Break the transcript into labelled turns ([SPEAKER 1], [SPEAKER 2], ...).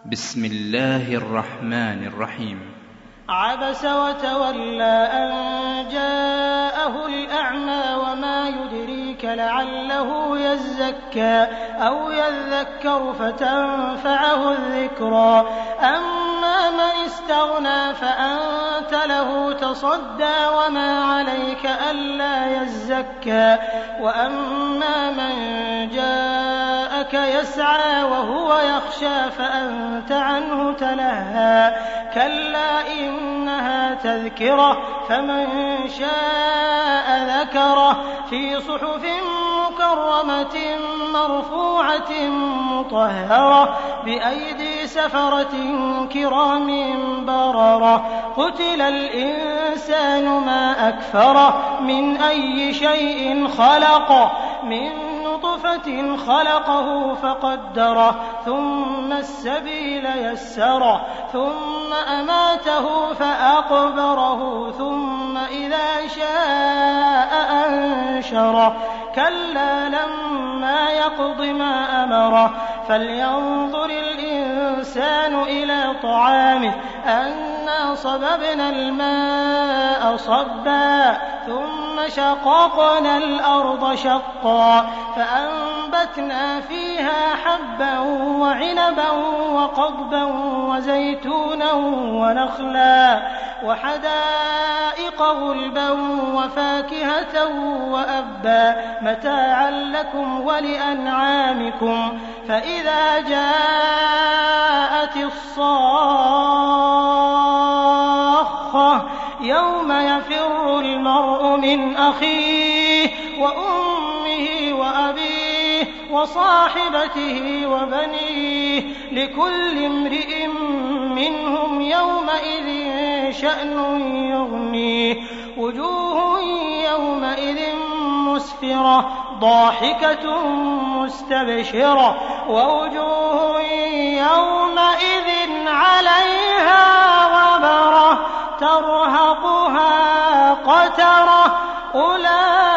[SPEAKER 1] بسم الله الرحمن الرحيم.
[SPEAKER 2] عبس وتولى أن جاءه الأعمى وما يدريك لعله يزكى أو يذكر فتنفعه الذكرى. أما من استغنى فأنت له تصدى وما عليك ألا يزكى. وأما من جاءك يسعى وهو يخشى فأنت عنه تلهى. كلا إنها تذكرة فمن شاء ذكره في صحف مكرمة مرفوعة مطهرة بأيدي سفرة كرام بررة. قتل الإنسان ما أكفره من أي شيء خلقه من نطفة خلقه فقدره ثم السبيل يسره ثم أماته فأقبره ثم إذا شاء أنشره. كلا لما يقض ما أمره فلينظر الإنسان إلى طعامه أنا صببنا الماء صبا ثم شققنا الأرض شقا فأنبتنا فيها حبا وعنبا وقضبا وزيتونا ونخلا وحدائق غلبا وفاكهة وأبا متاعا لكم ولأنعامكم. فإذا جاءت الصاخة يوم يفر المرء من أخيه وأمه وأبيه وصاحبته وبنيه لكل امرئ منهم يومئذ شأن يغنيه. وجوه يومئذ مسفرة ضاحكة مستبشرة ووجوه يومئذ عليها غبرة ترهقها قترة. أولئك